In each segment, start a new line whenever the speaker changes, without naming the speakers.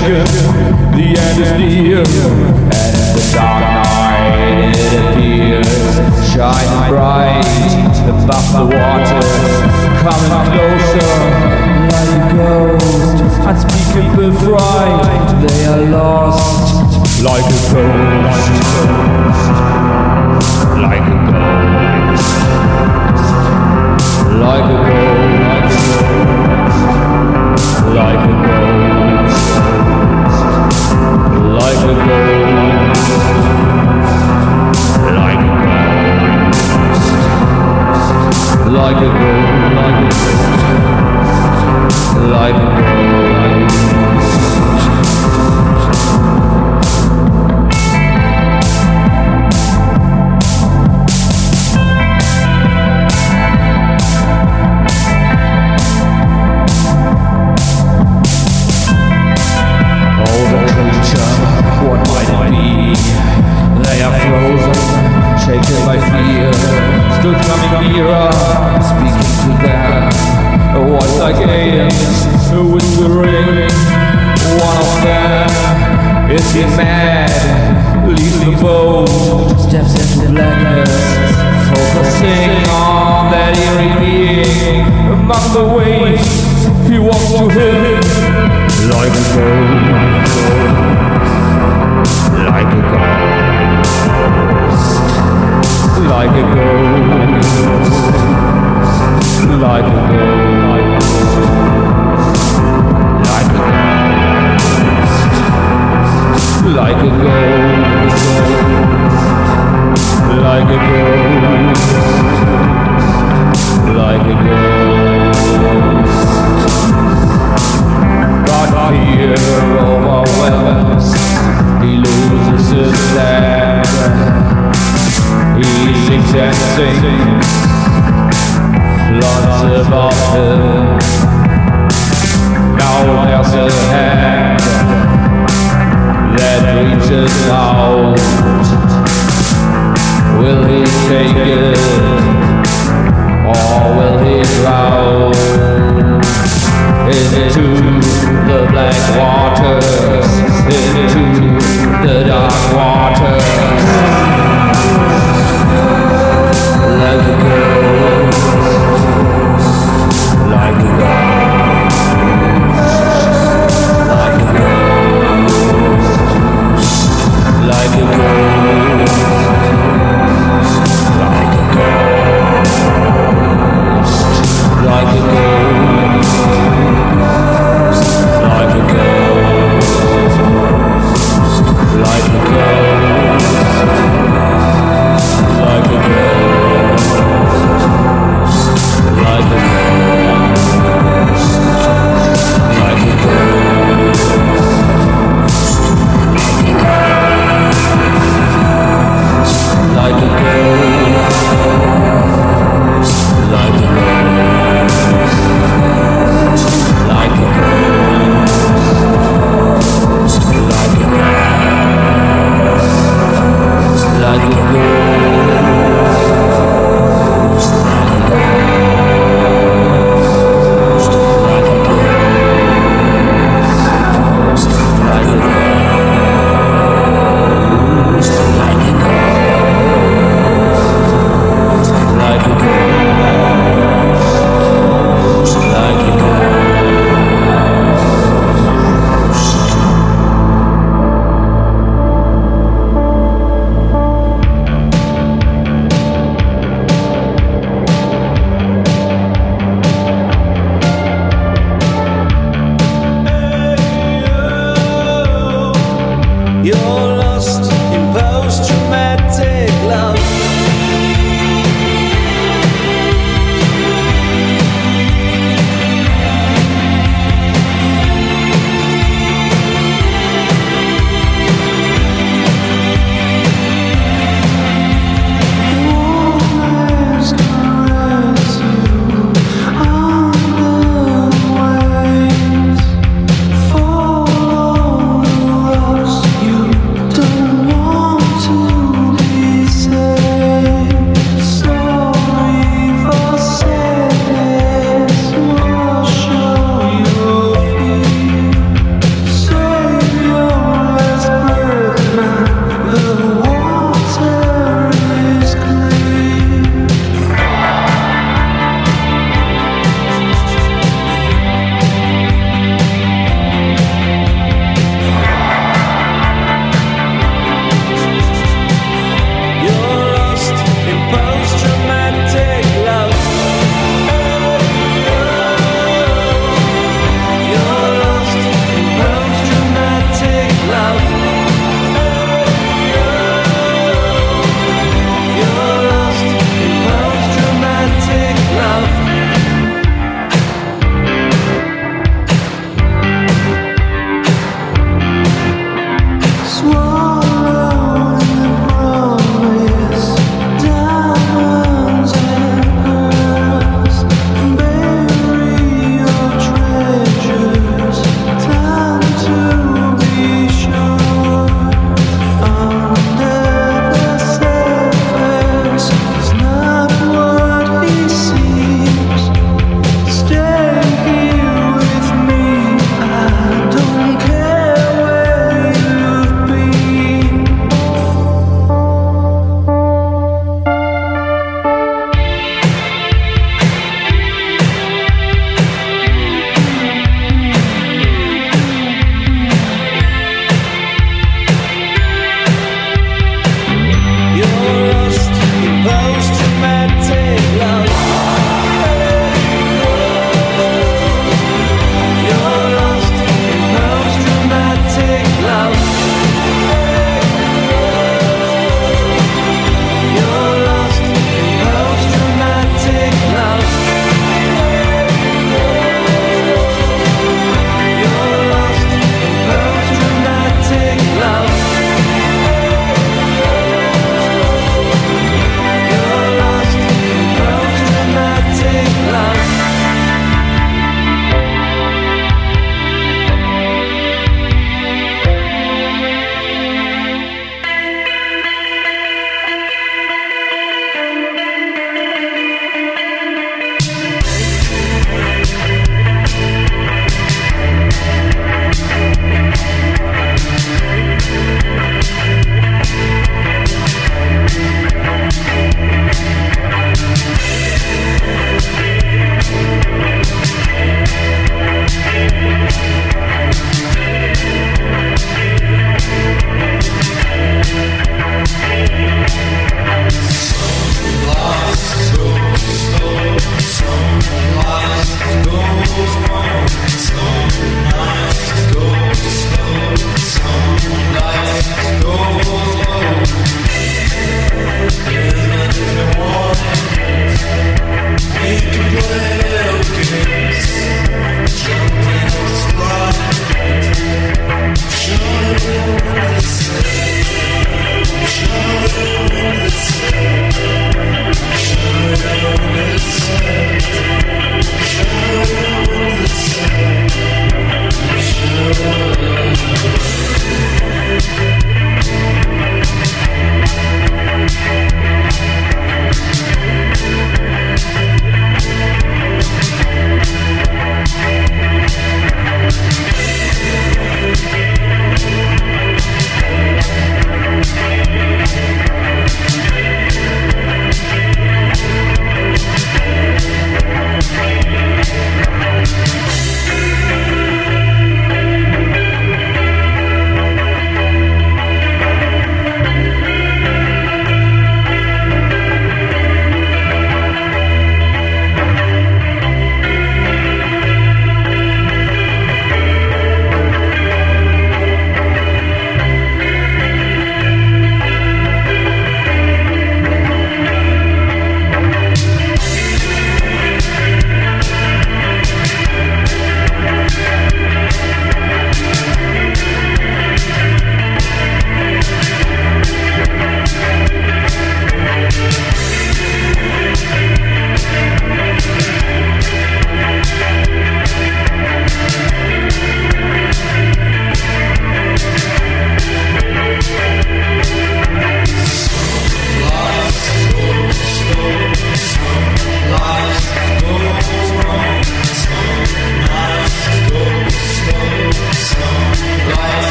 shaken, the end is near, and in the dark night it appears, shining bright above the waters, coming closer like a ghost, unspeakable fright. They are lost like a ghost, like a ghost, like a ghost, like a ghost, like a ghost, like a ghost, like a ghost, like a ghost. Shaken by fear, still coming nearer, speaking to them. A voice like aliens, whispering. One of them is he mad, leaves the boat, steps into blackness, focusing on that eerie being among the waves. He walks to him like a ghost, like a ghost. Like a ghost, like a ghost, like a ghost, like a ghost, like a ghost, like a ghost. God fear overwhelms, he loses his land. He sings and sings, floods above him. Now there's a hand that reaches out. Will he take it, or will he drown into the black waters, into the dark waters? Like a ghost, like a ghost, like a ghost, like a ghost, like a ghost, like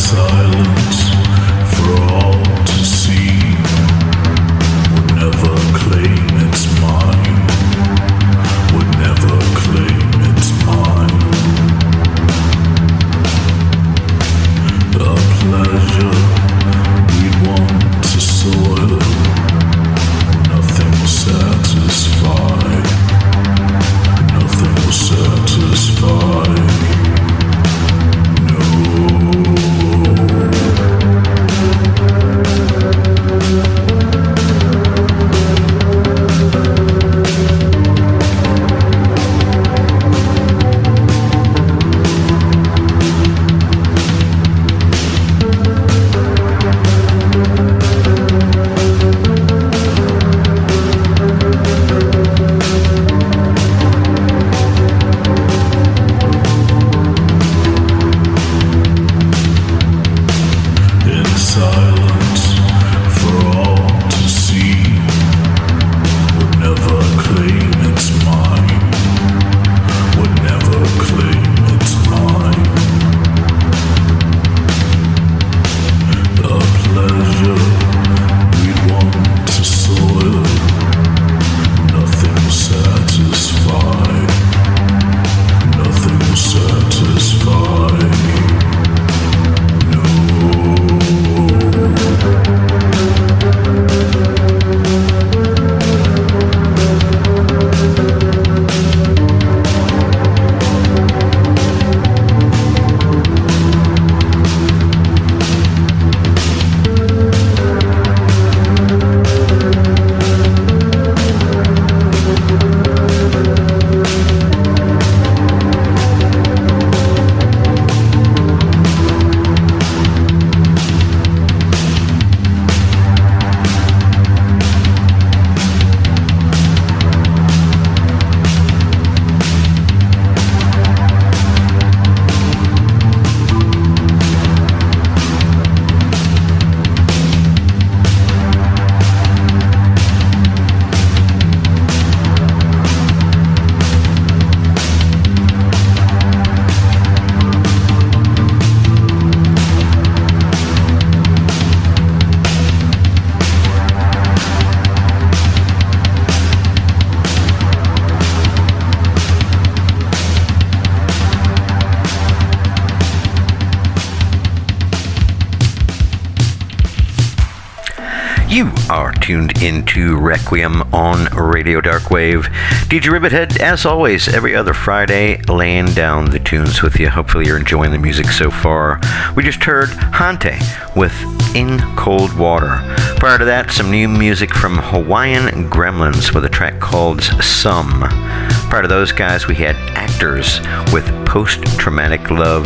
You are tuned into Requiem on Radio Darkwave. DJ Rivethead, as always, every other Friday, laying down the tunes with you. Hopefully you're enjoying the music so far. We just heard Hante with In Cold Water. Prior to that, some new music from Hawaiian Gremlins with a track called Some. Prior to those guys, we had Actors with Post-Traumatic Love,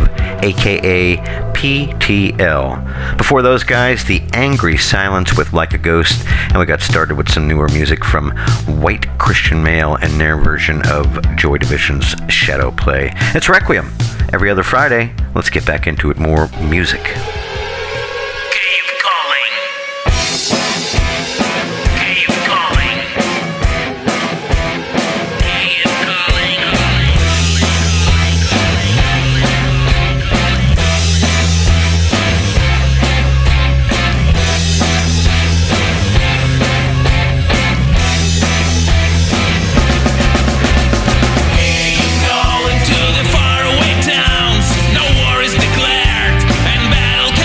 aka PTL. Before those guys, The Angry Silence with Like a Ghost, and we got started with some newer music from White Christian Male and their version of Joy Division's Shadow Play. It's Requiem. Every other Friday, let's get back into it. More music.
Going to the faraway towns, no war is declared, and battle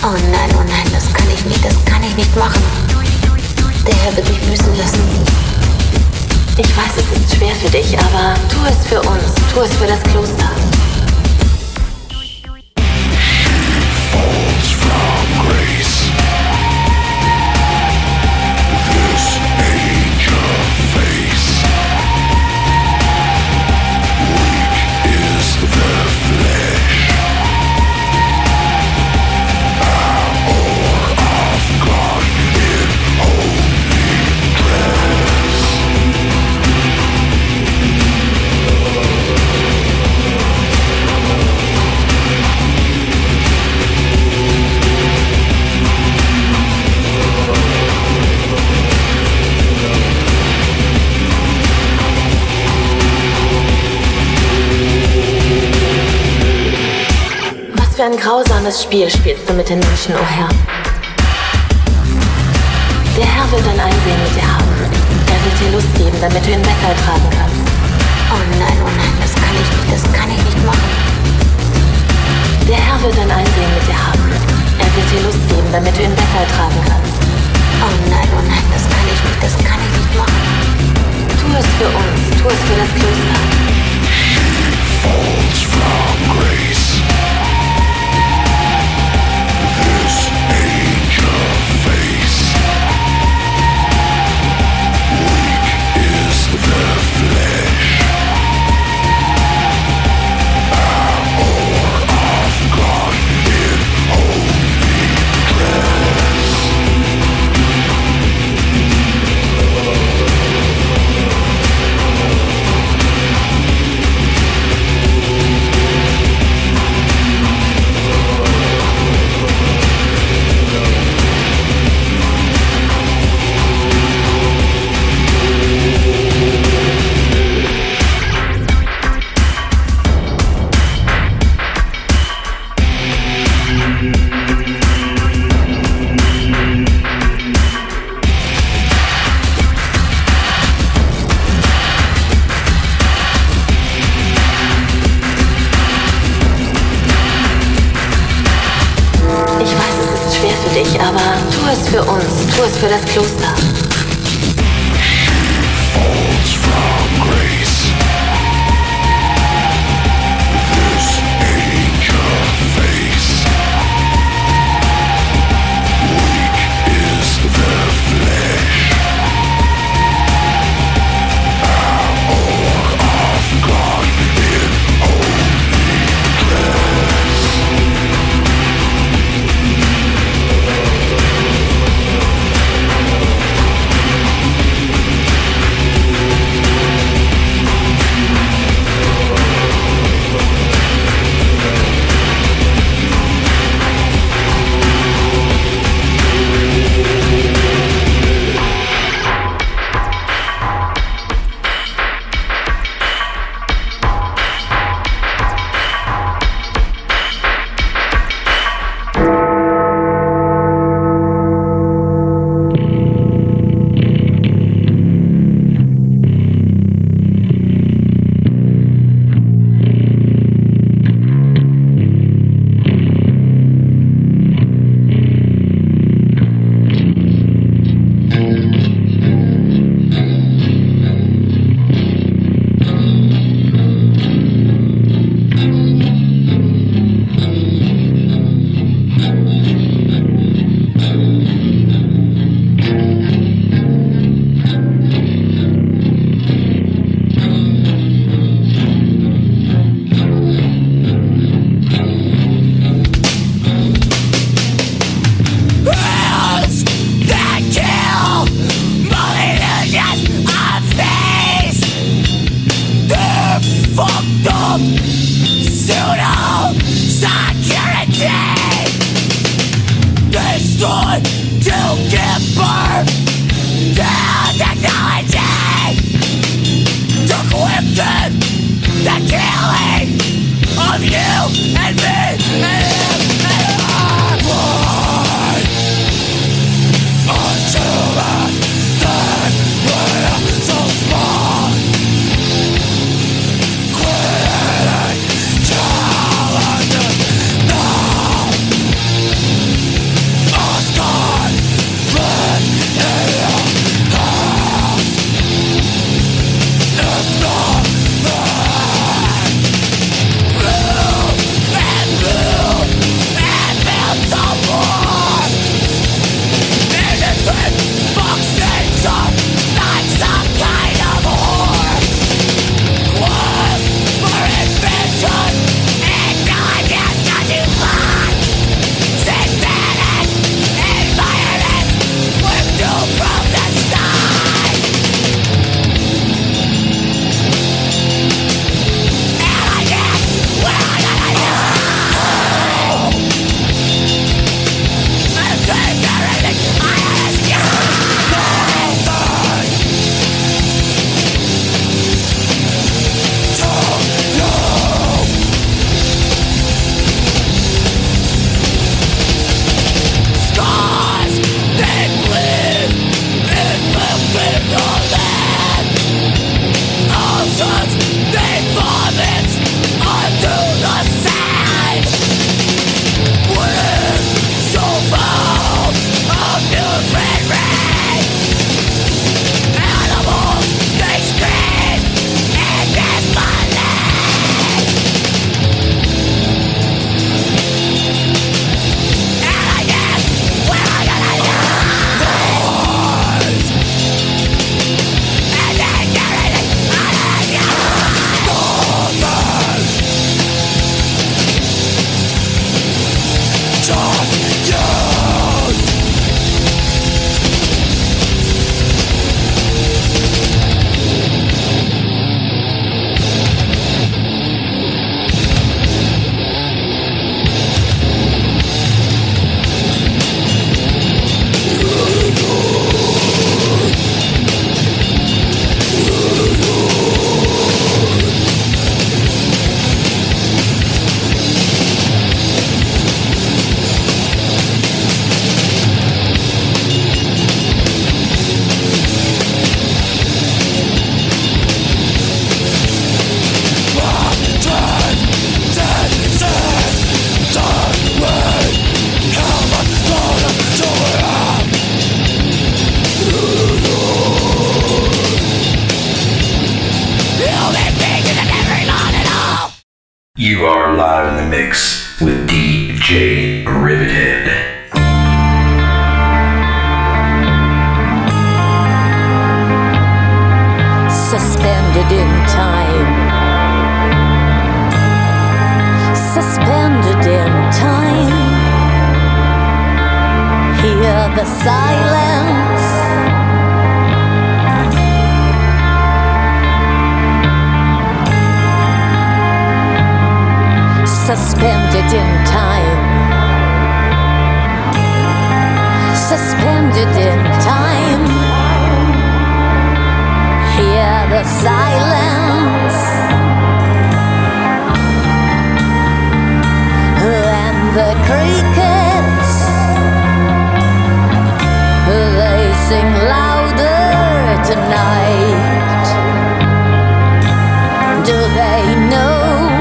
Oh nein, das kann ich nicht machen. Der Herr wird mich büßen lassen. Ich weiß, es ist schwer für dich, aber tu es für uns, tu es für das Kloster.
Falls from grace, this age of face, weak is the flesh.
Was für ein grausames Spiel spielst du mit den Menschen, o Herr. Der Herr wird ein Einsehen mit dir haben. Er wird dir Lust geben, damit du ihn besser ertragen kannst. Oh nein, das kann ich nicht machen. Der Herr wird ein Einsehen mit dir haben. Er wird dir Lust geben, damit du ihn besser ertragen kannst. Oh nein, das kann ich nicht machen. Tu es für uns, tu es für das Kloster.
Falls from grace. This age of face, weak is the flesh. Hour of God in holy dress.
Aber tu es für uns, tu es für das Kloster.
Falls from grace. This age of face, weak is the flesh. Hour of God in holy dress.
You are live in the mix with DJ Rivethead.
Suspended in time. Suspended in time. Hear the silence. Suspended in time. Suspended in time. Hear the silence. And the crickets, they sing louder tonight. Do they know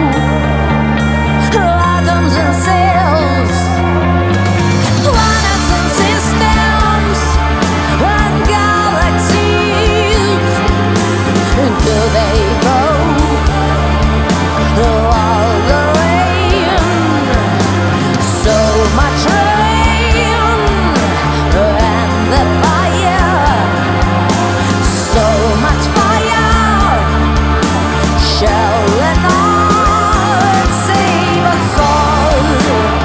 atoms and cells, planets and systems and galaxies? Do they know all the rain? So much rain and the fire, so much fire. Shall the Lord save us all?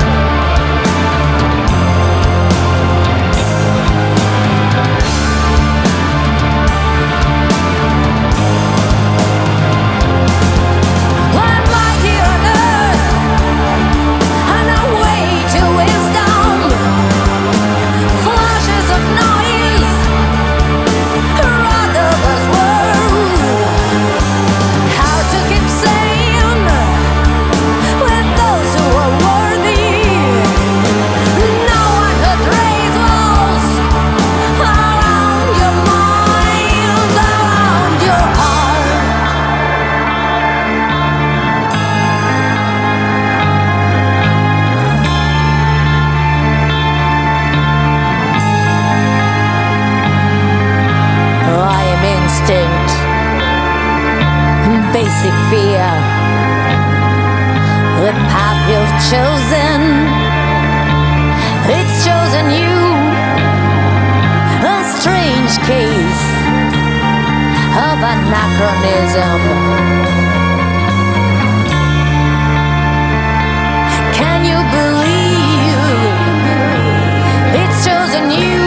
I'm right here on earth, on our way to wisdom. Flashes of noise, rather this world. How to keep sane with those who are worthy. No one could raise walls around your mind, around your heart. I am instinct, basic fear. The path you've chosen, it's chosen you. A strange case of anachronism. Can you believe it's chosen you?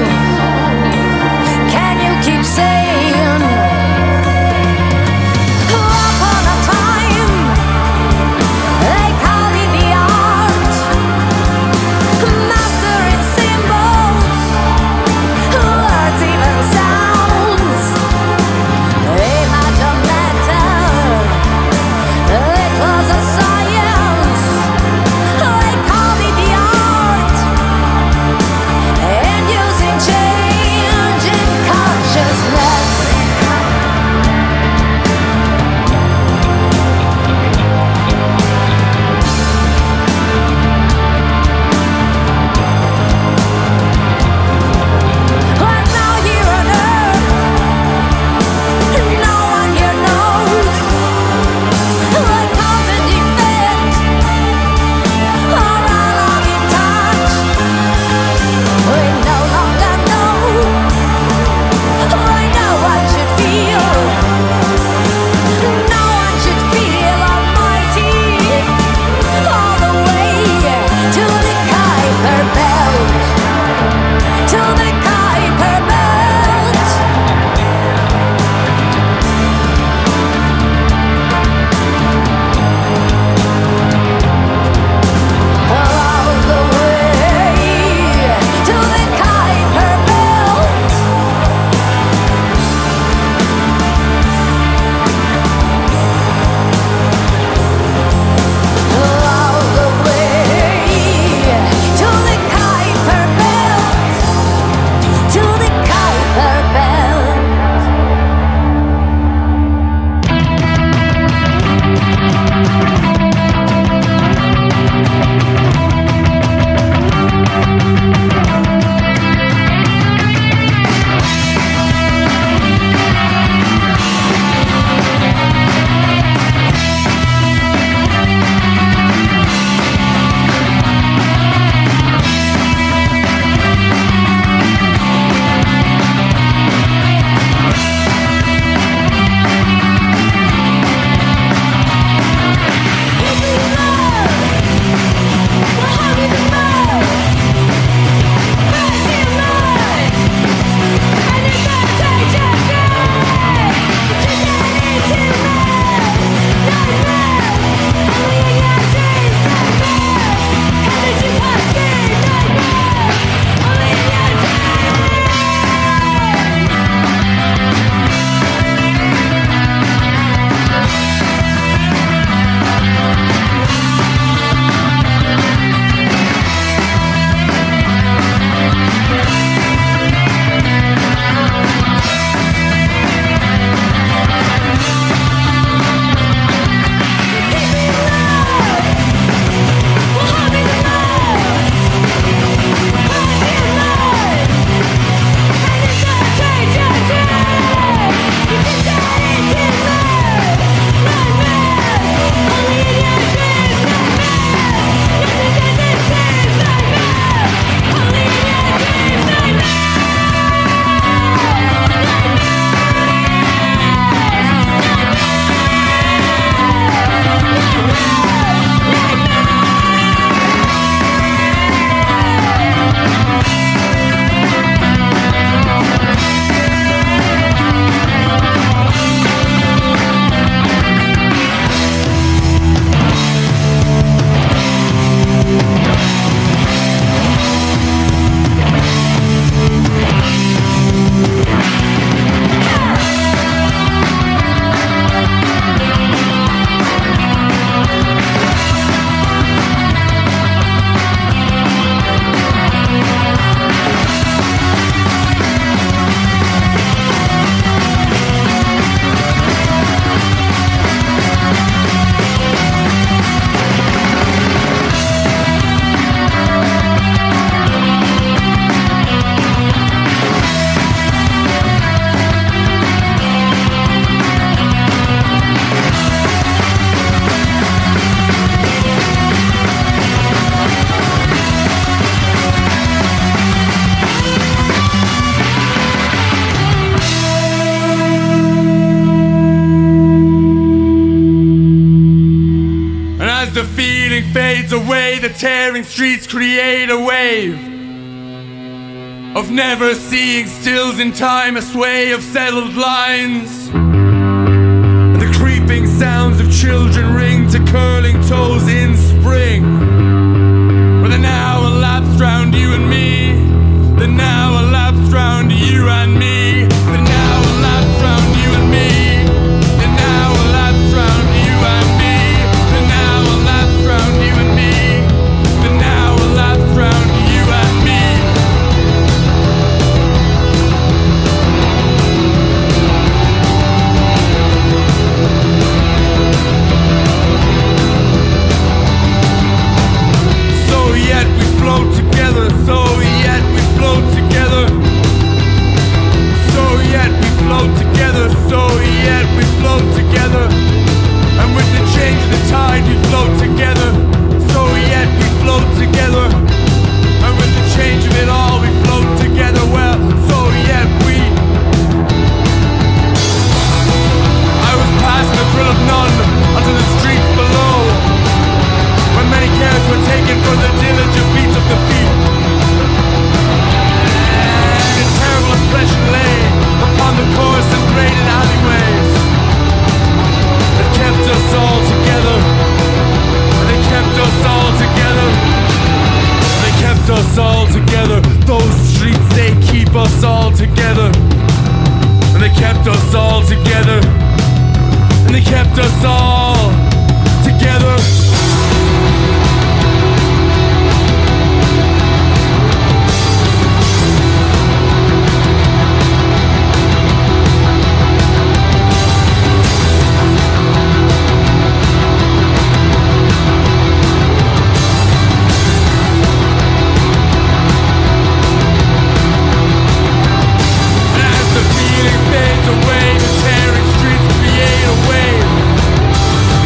Can you keep saying upon a time? They call it the art, mastering symbols, words, even sounds. Imagine that
tearing streets create a wave of never seeing stills in time, a sway of settled lines. And the creeping sounds of children ring to curling toes in spring. Where the now elapsed round you and me, the now elapsed round you and me, the now elapsed round you and me, the now elapsed round you and me, the now elapsed round you and me, the now elapsed round you and me. So yet we float together, so yet we float together, so yet we float together, so yet we float together, and with the change of the tide we float together, so yet we float together, and with the change of it all we float together, well, so yet we. I was past the thrill of none onto the streets below, when many cares were taken for the diligent beats of the feet. And a terrible impression lay upon the coarse and graded alleyways that kept us all together. They kept us all together. They kept us all together. Those streets, they keep us all together. And they kept us all together. And they kept us all together. Away, the tearing streets create a wave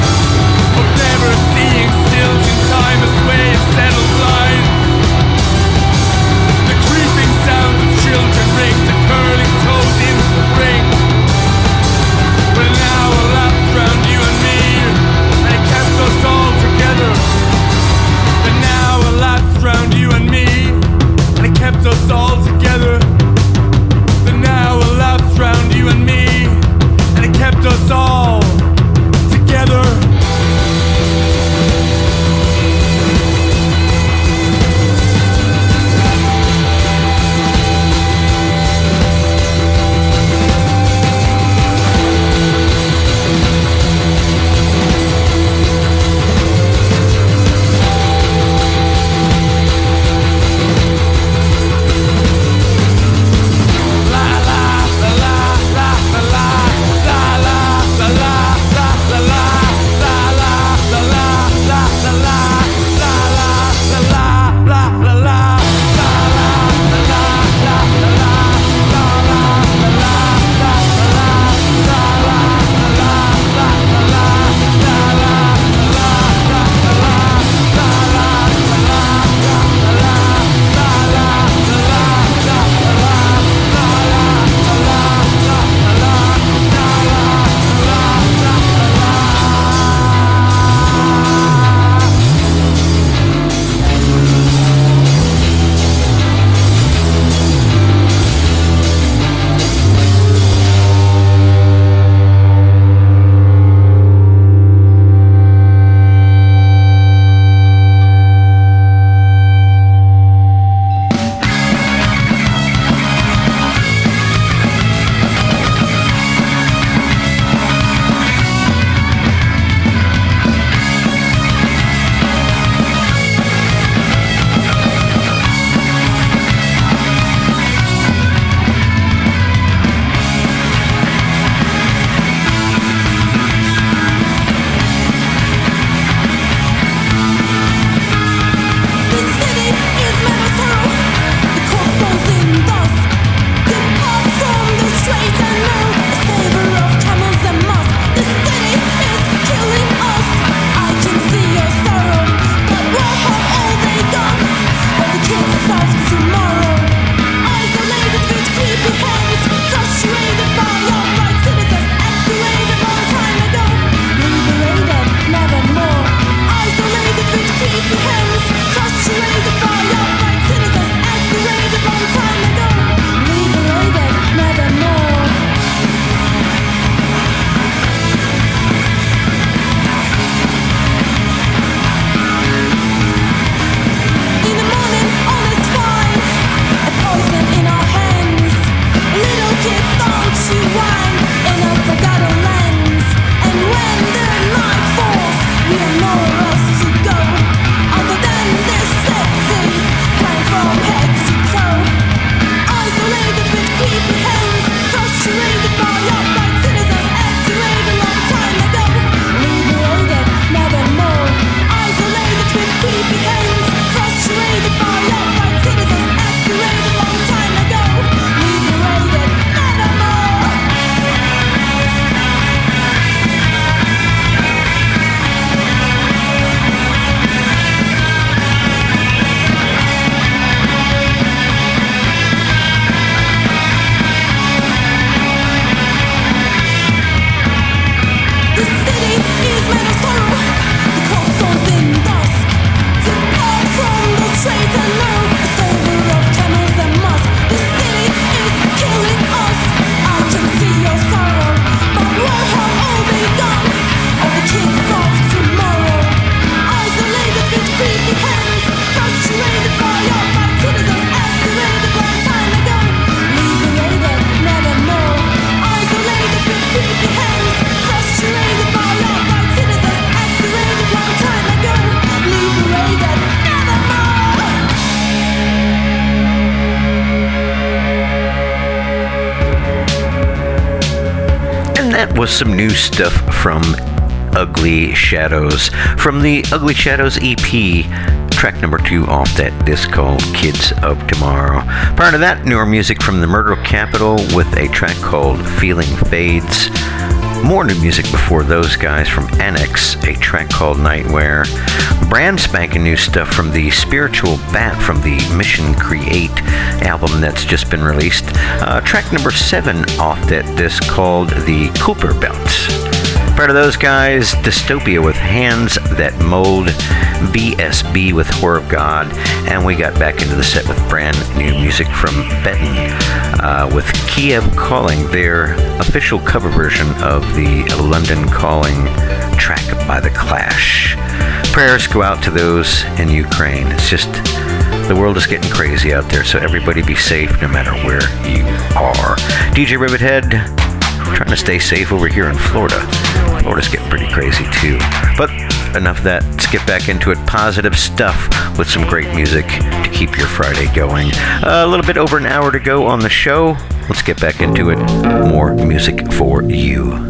was some new stuff from Ugly Shadows. From the Ugly Shadows EP, track number 2 off that disc called Kids of Tomorrow. Prior to that, newer music from the Murder Capital with a track called Feeling Fades. More new music before those guys from Annex, a track called Nightwear. Brand spanking new stuff from the Spiritual Bat from the Mission Create album that's just been released. Track number 7 off that disc called The Cooper Belt. Prior to those guys, Dystopia with Hands That Mold, BSB with Whore of God, and we got back into the set with brand new music from Benton with Kiev Calling, their official cover version of the London Calling track by The Clash. Prayers go out to those in Ukraine. It's just, the world is getting crazy out there, so everybody be safe no matter where you are. DJ Rivethead, trying to stay safe over here in Florida. Florida's getting pretty crazy too. But enough of that. Let's get back into it. Positive stuff with some great music to keep your Friday going. A little bit over an hour to go on the show. Let's get back into it. More music for you.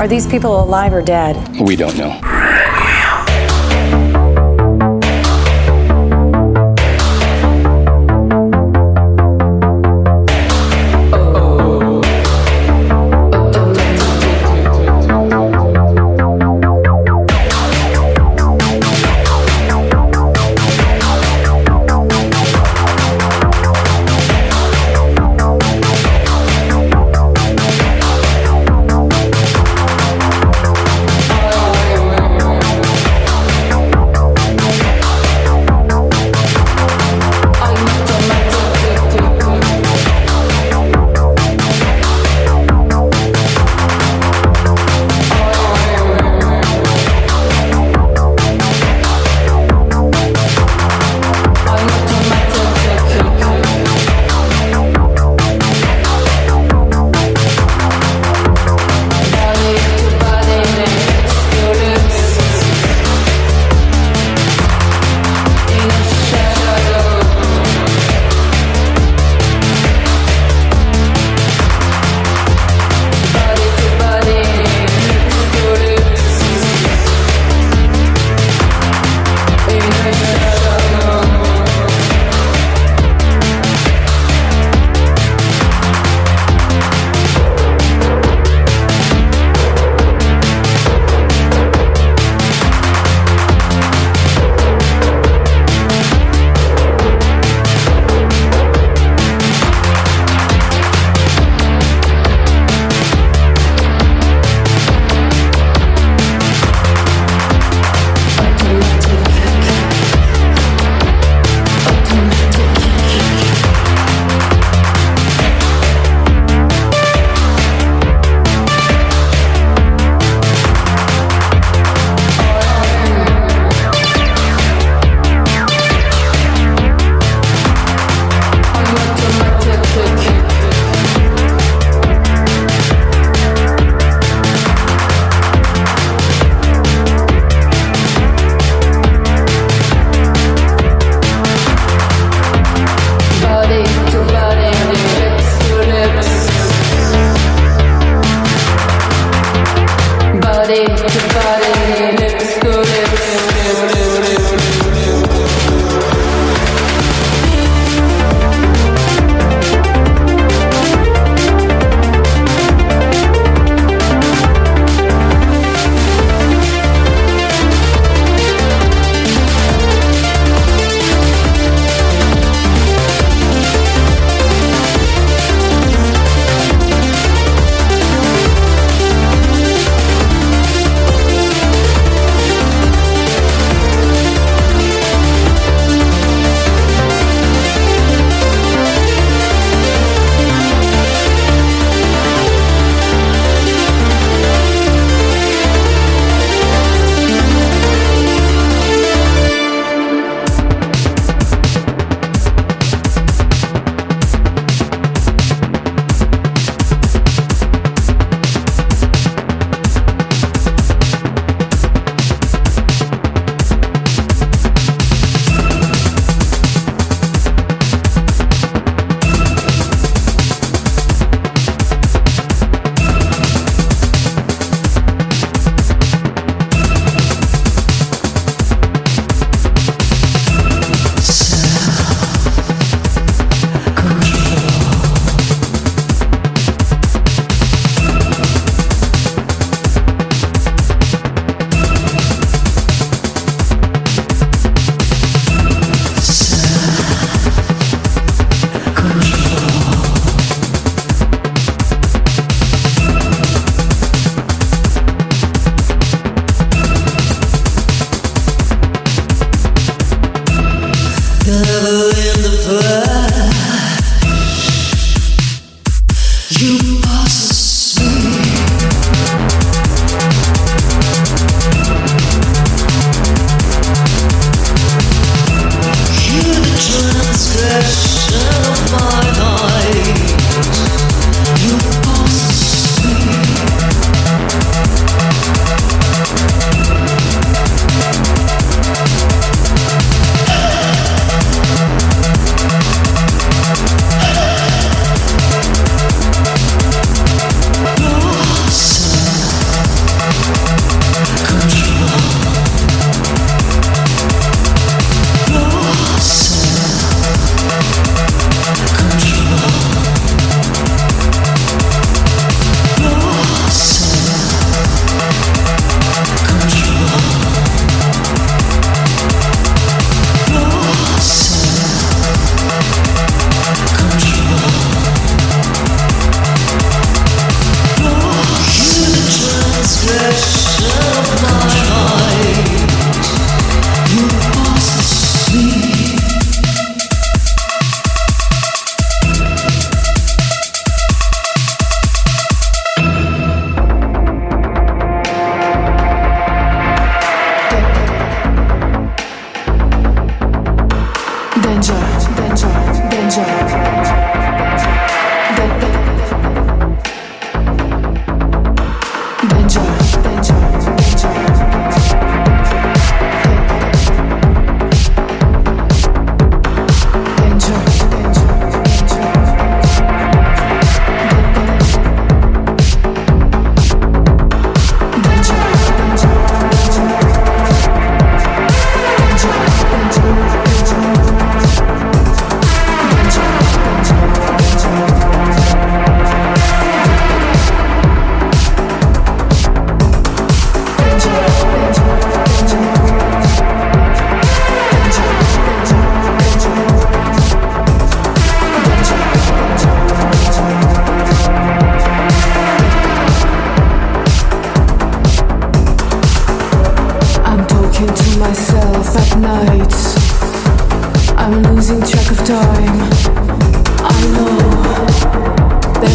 Are these people alive or dead?
We don't know.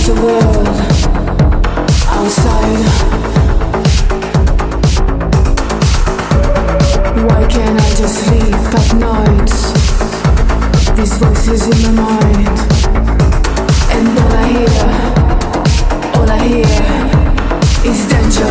the world outside. Why can't I just sleep at night? These voices in my mind, and all I hear is danger.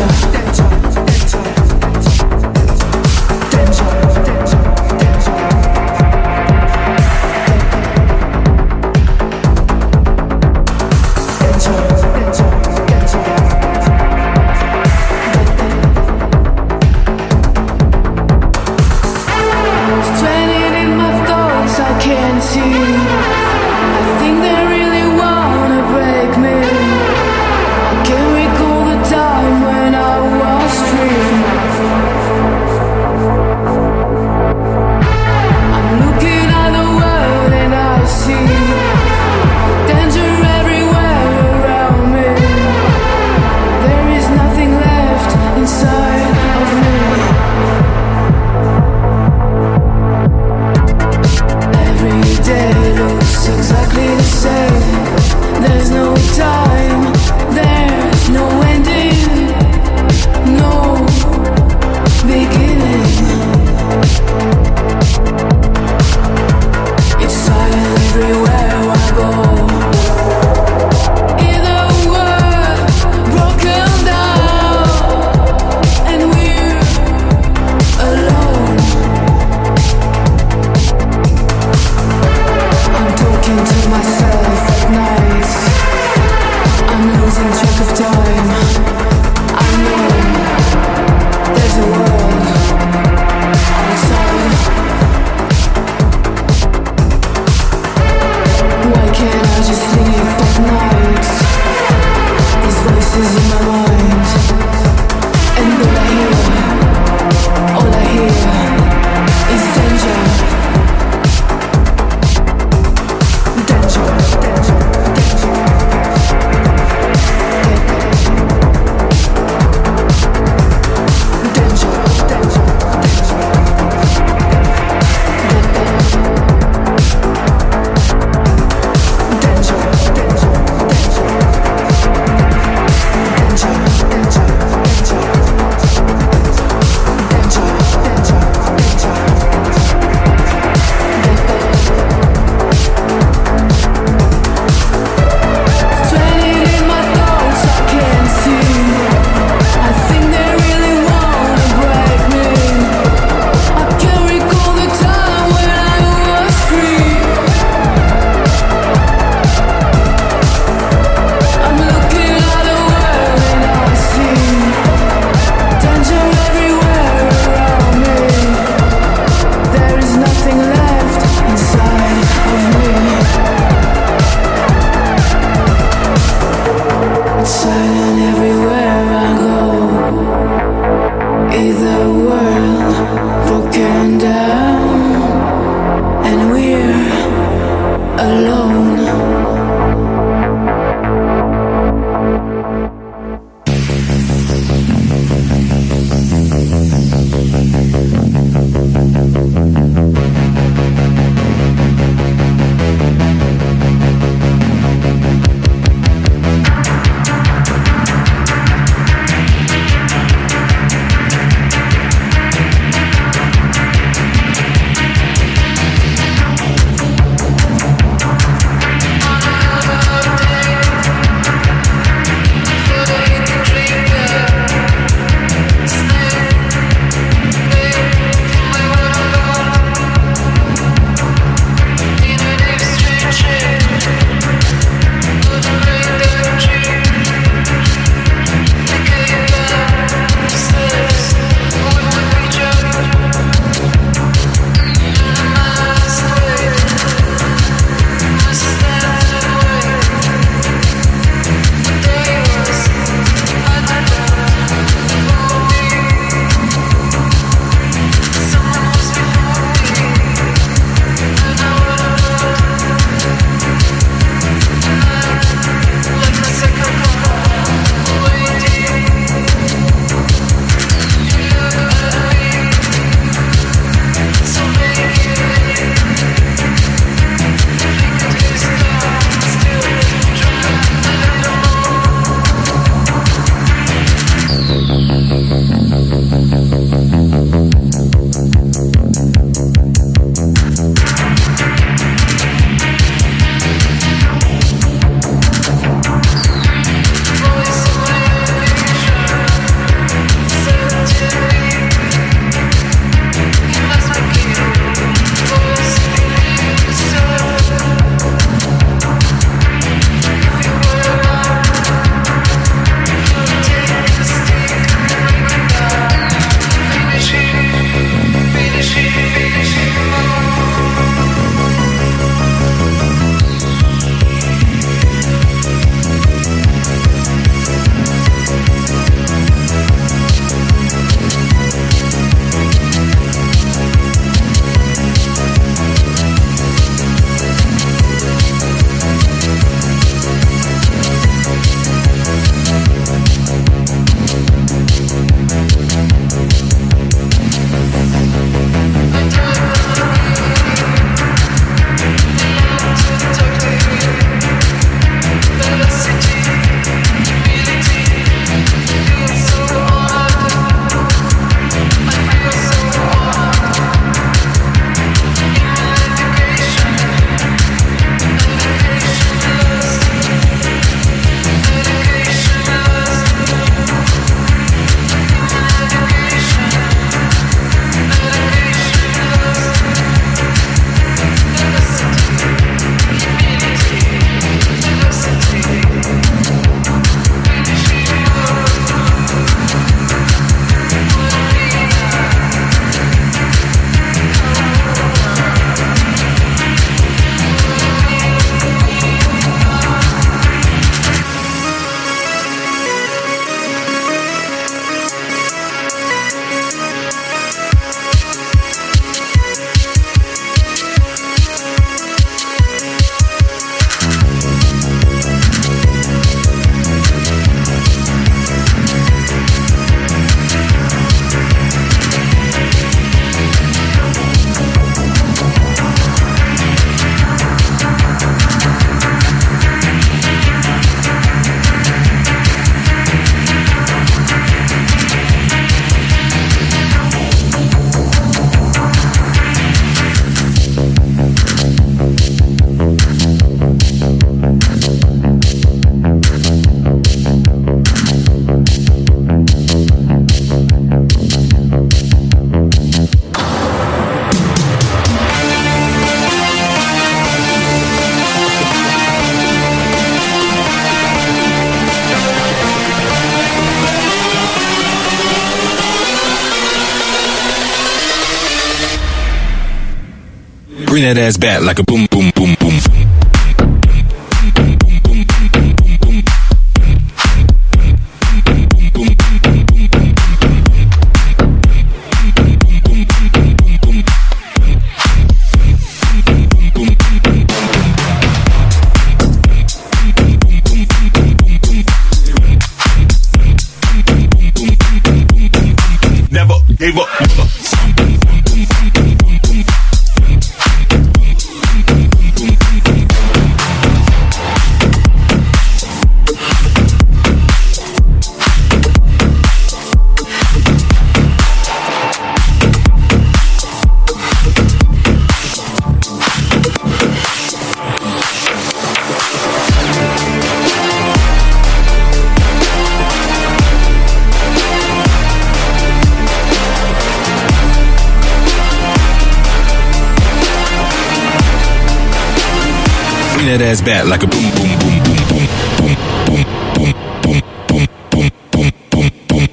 that ass back like a boom, boom, boom, boom.
Never gave up.
That ass back like a boom, boom, boom, boom, boom, boom, boom, boom, boom, boom, boom, boom, boom, boom,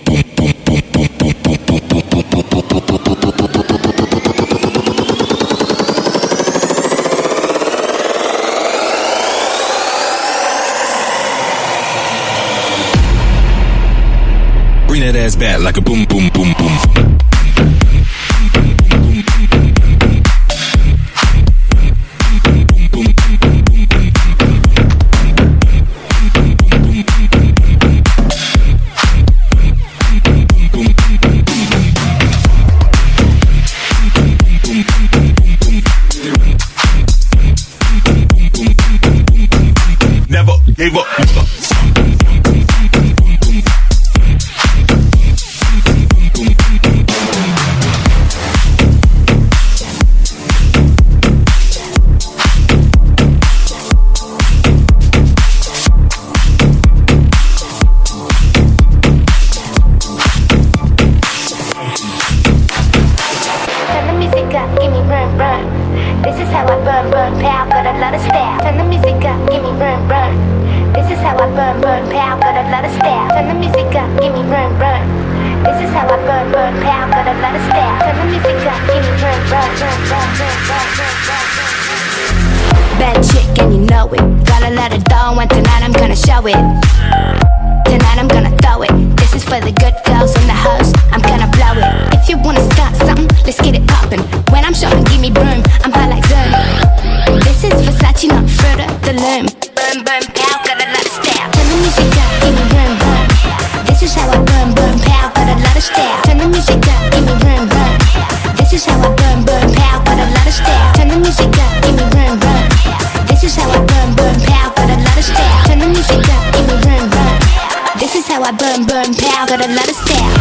bring that ass back like a boom, boom, boom, boom.
Gave up.
Bad chick and you know it. Gotta let it go and tonight I'm gonna show it. Tonight I'm gonna throw it. This is for the good girls in the house. I'm gonna blow it. If you wanna start something, let's get it poppin'. When I'm shopping, give me broom. I'm high like Zoom. This is Versace, not Fruit of the Loom. Boom, boom, pow, got a lot of style. Turn the music up, give me room, room. This is how I boom, boom, pow, got a lot of style. Turn the music up, give me room, room. This is how I boom, boom, pow, got a lot of style. Turn the music up, give me room, room. This is how I boom, boom, pow, got a lot of style. Turn the music up, give me room, room. This is how I boom, boom, pow, got a lot of style.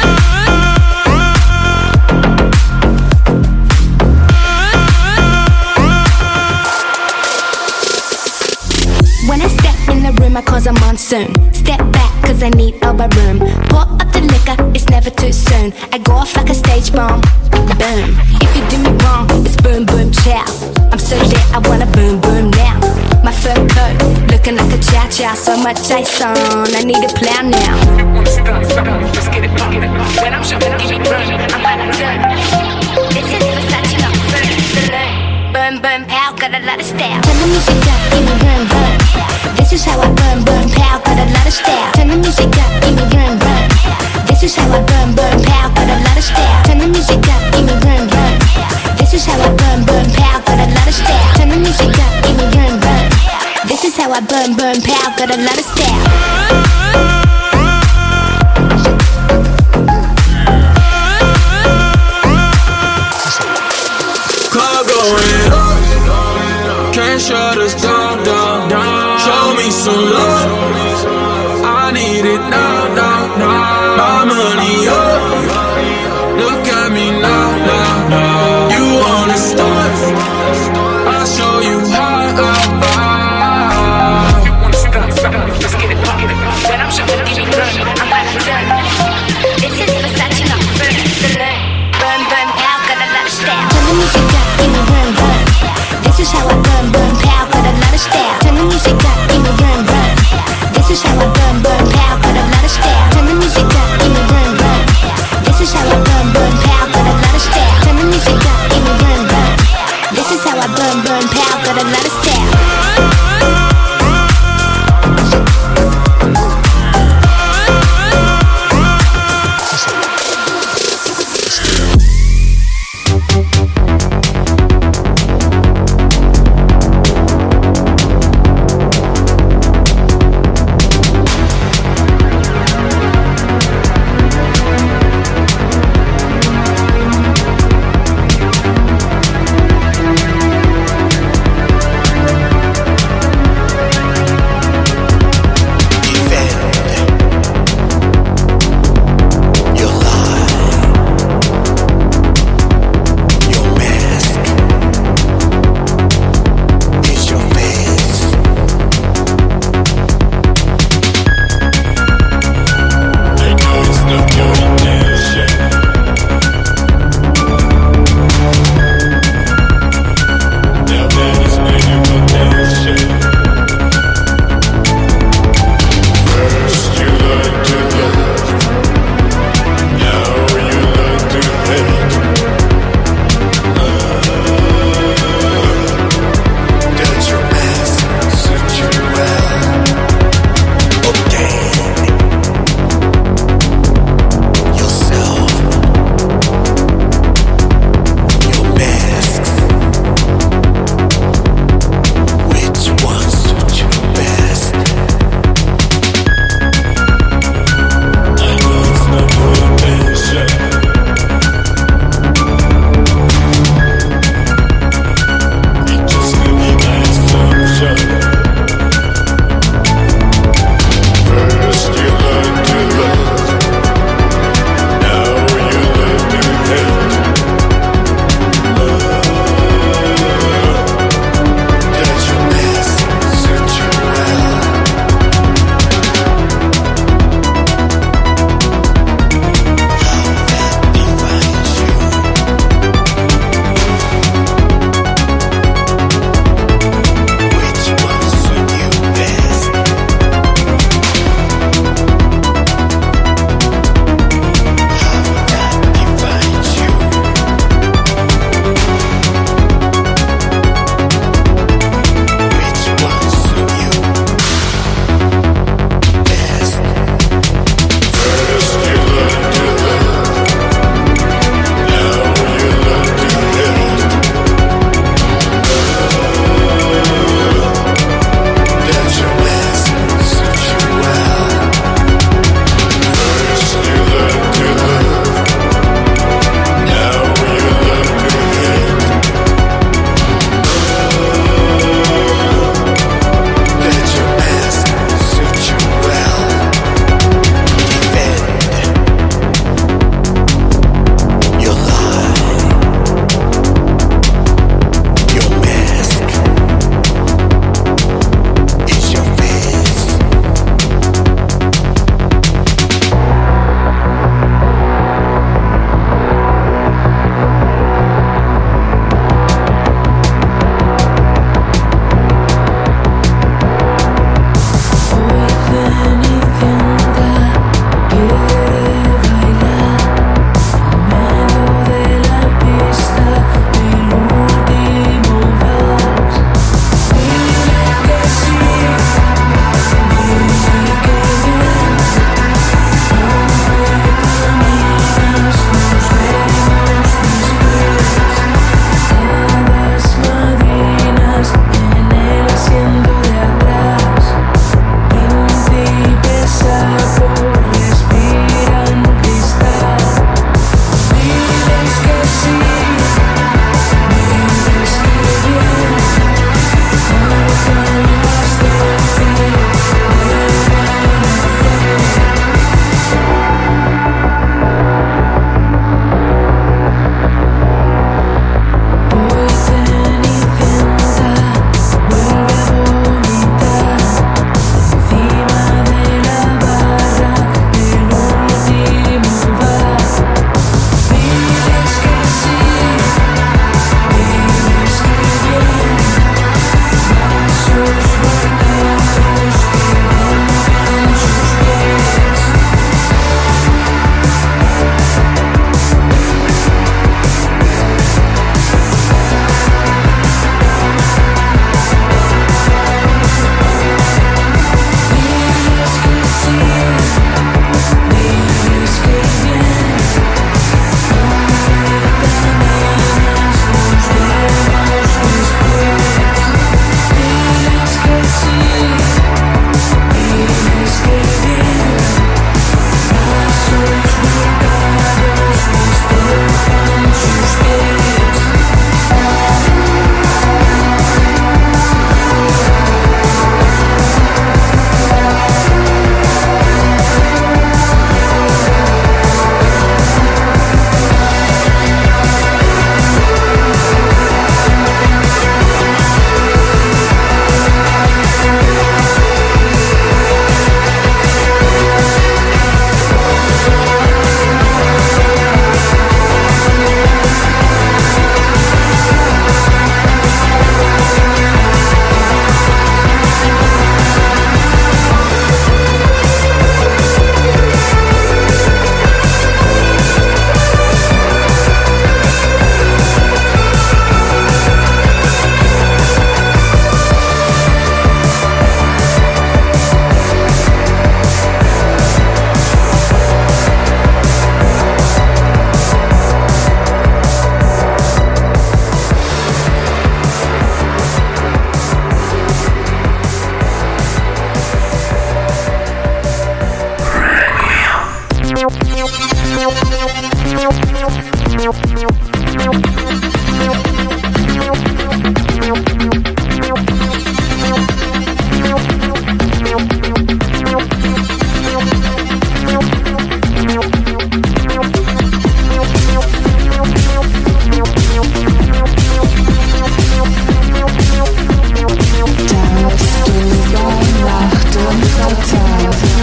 When I step in the room, I cause a monsoon. Step back, cause I need elbow room. Pour up the liquor, it's never too soon. I go off like a stage bomb. Boom. If you do me wrong, it's boom, boom, chow. I'm so lit, I wanna boom, boom now. My fur coat, looking like a chow-chow. So much ice on, I need a plow now. Wanna start something, let's get it poppin'. When I'm shopping, give me room, I'm by the zone. This is Versace, not Fruit of the Loom. Boom, boom, pow, got a lot of style. Turn the music up, give me room, room. This is how I boom, boom, pow, got a lot of style. Turn the music up, give me room, room. This is how I boom, boom, pow, got a lot of style. Turn the music up, give me room, room. This is how I boom, boom, pow, got a lot of style. Turn the music up, give me room, room. This is how I boom, boom, pow, got a lot of style.
Car going up, can't shut us down, down, down. Show me some love, I need it now, now, now. My money up, look at me now, now, now. You wanna start, I'll show you how. You wanna start, let's get it poppin'. When I'm shopping, give me room, I'm by the zone. This is Versace, not Fruit of the Loom. Boom, boom, pow, got a lot of style. Turn the music up, give me room, room. This is how I boom, boom, pow, got a lot of style. Turn the music up, give me room, room. This is how I boom, boom, pow, got a lot of style. Turn the music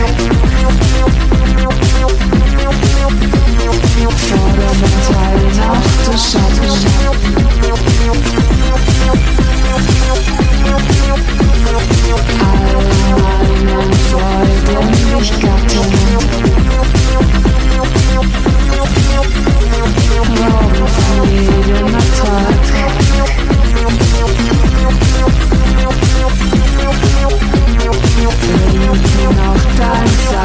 Dein Sein.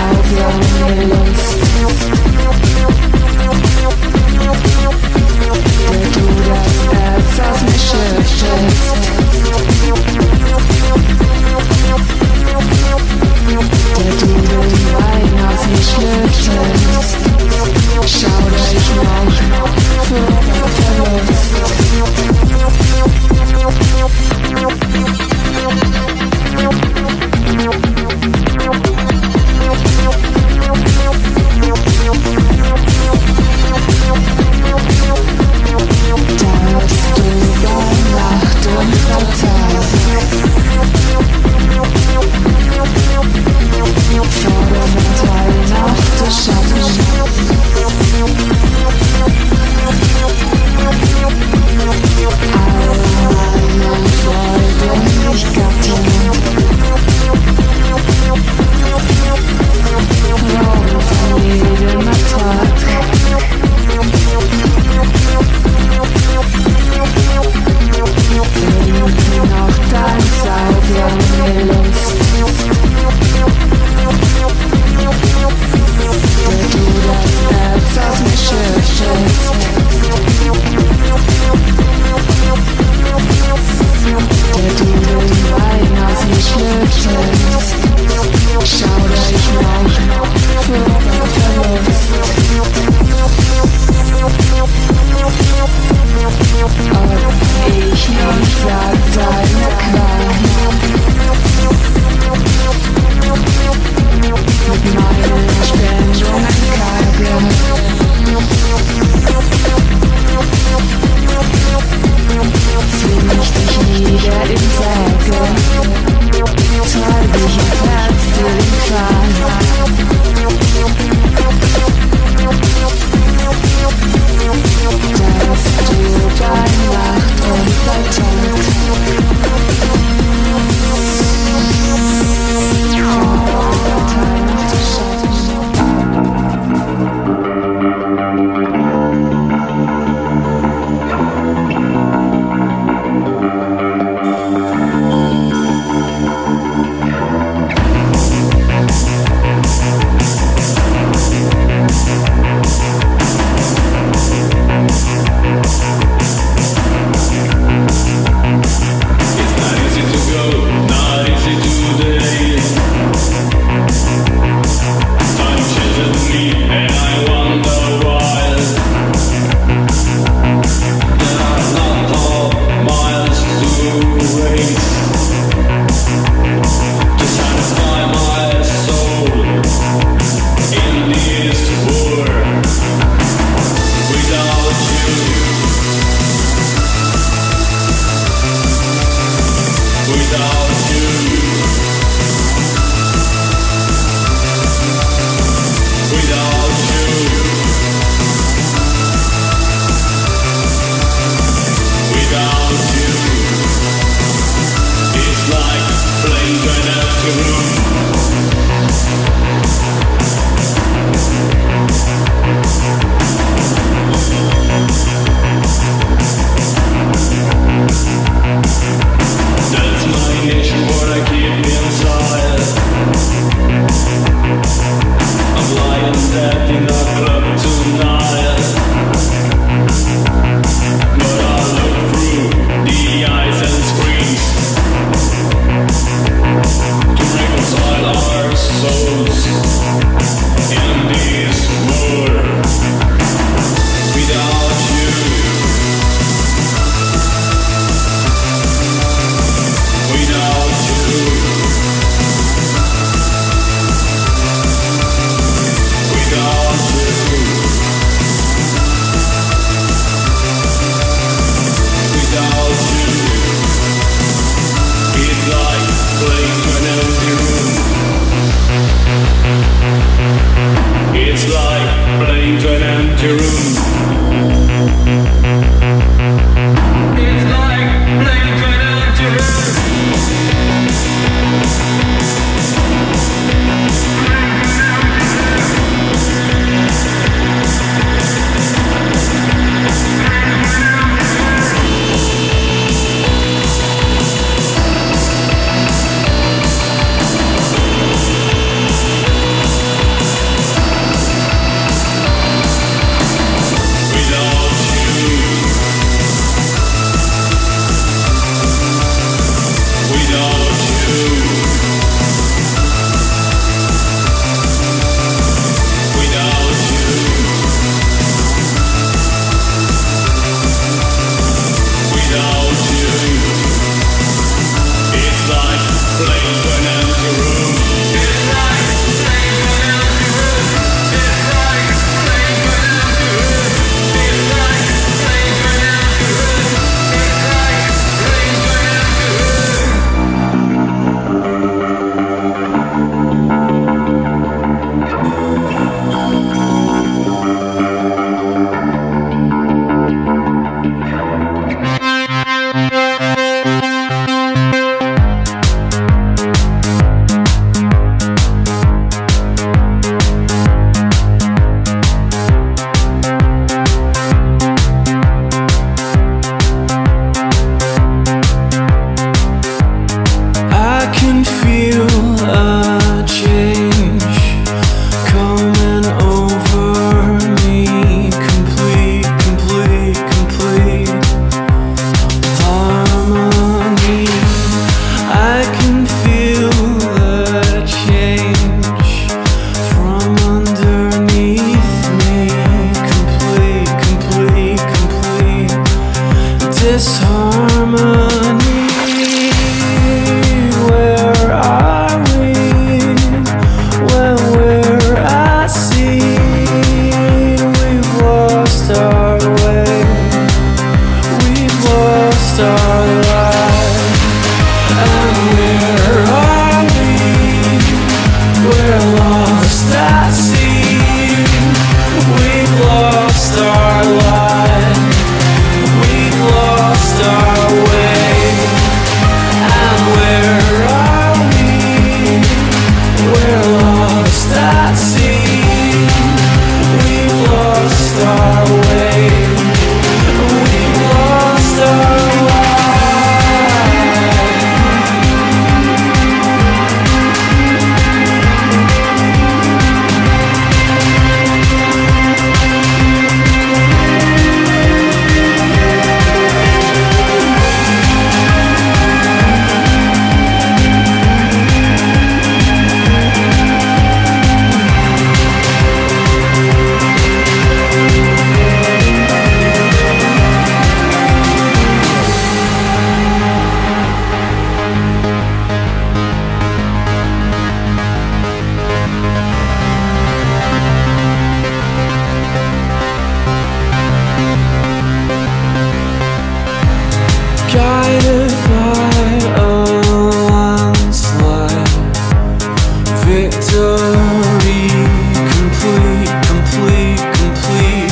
victory, complete, complete, complete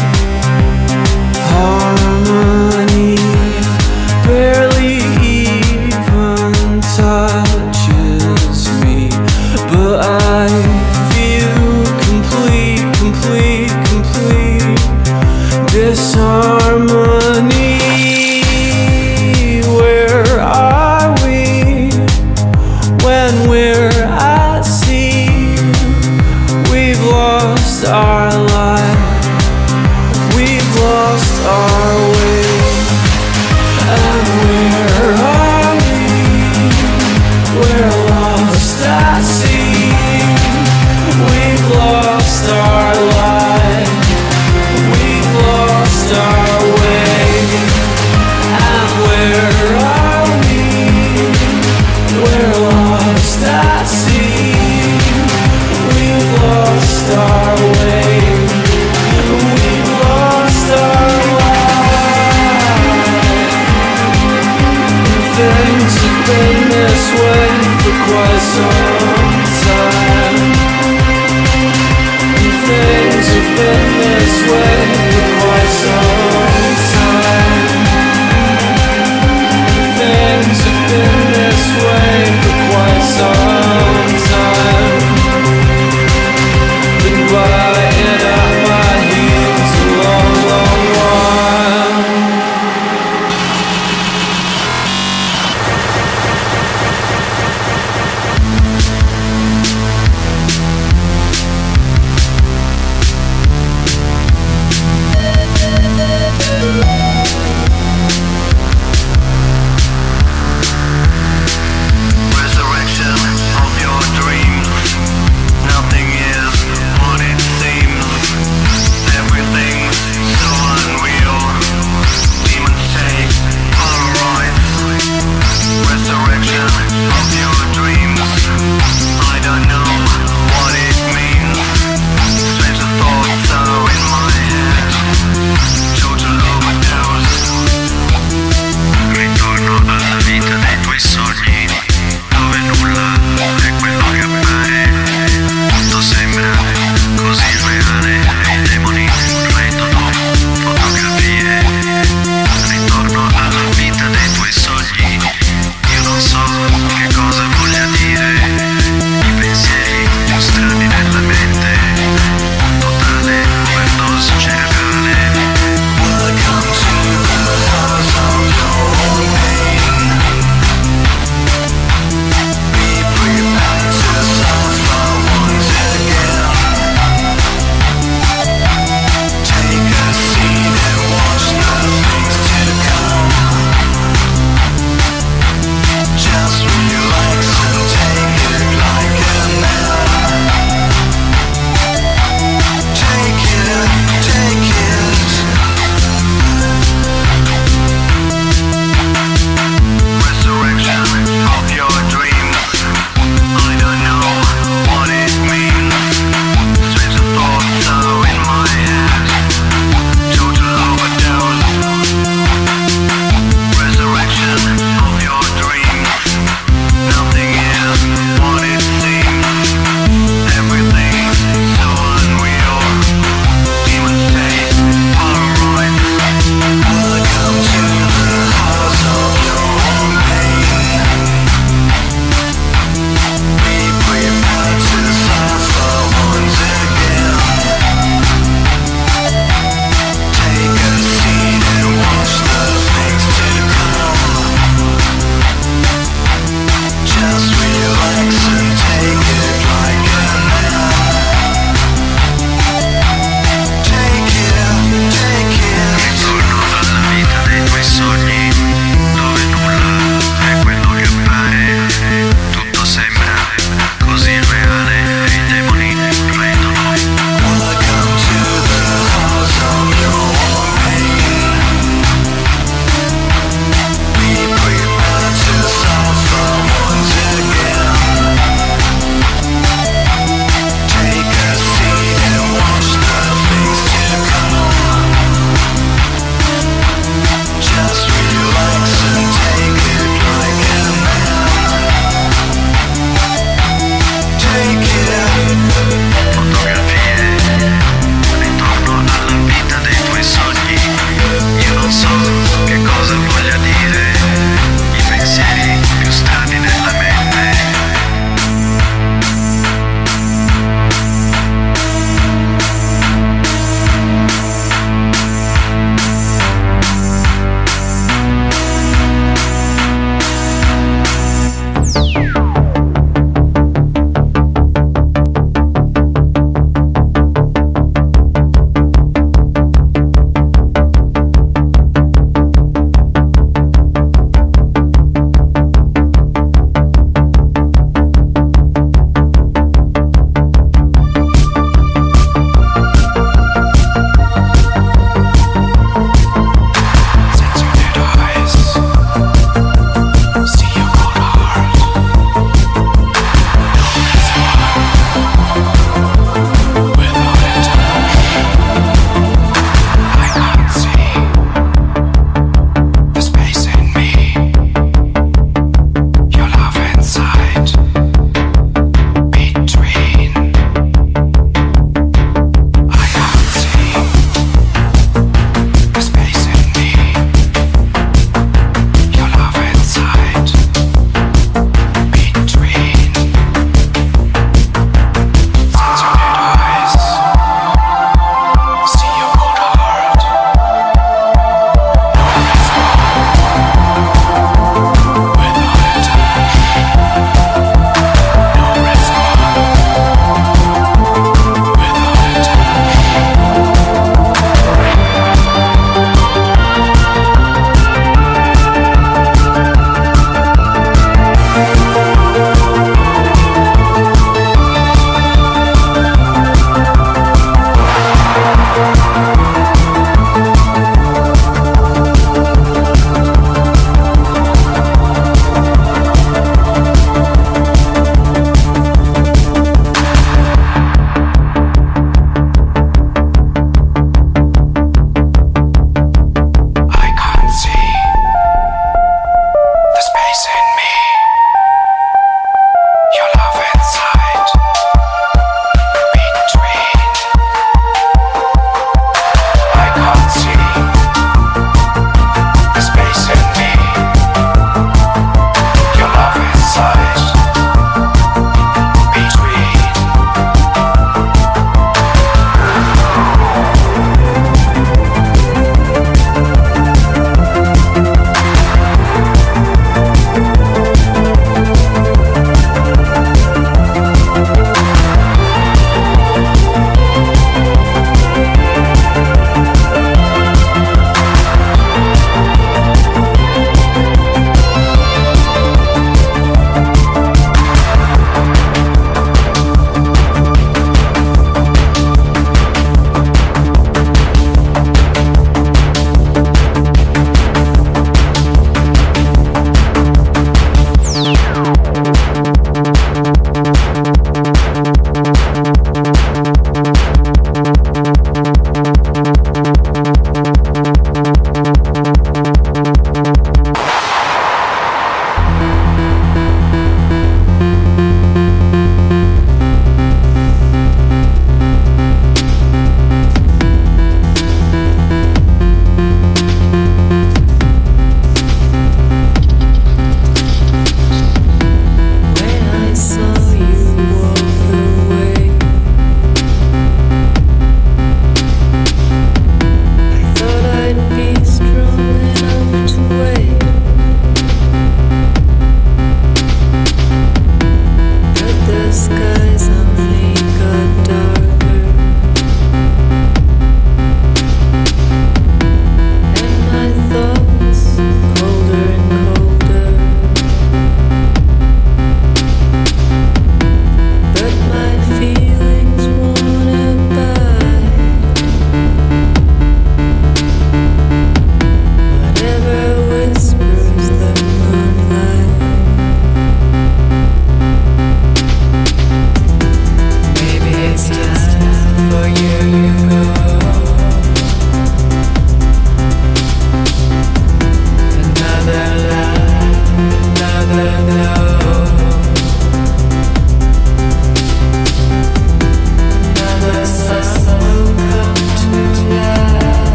harmony, barely even touches me, but I feel complete, complete, complete disharmony. Where are we when we're at sea?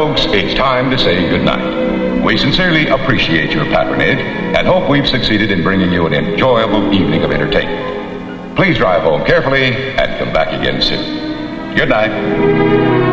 folks, it's time to say goodnight. We sincerely appreciate your patronage and hope we've succeeded in bringing you an enjoyable evening of entertainment. Please drive home carefully and come back again soon. Good night.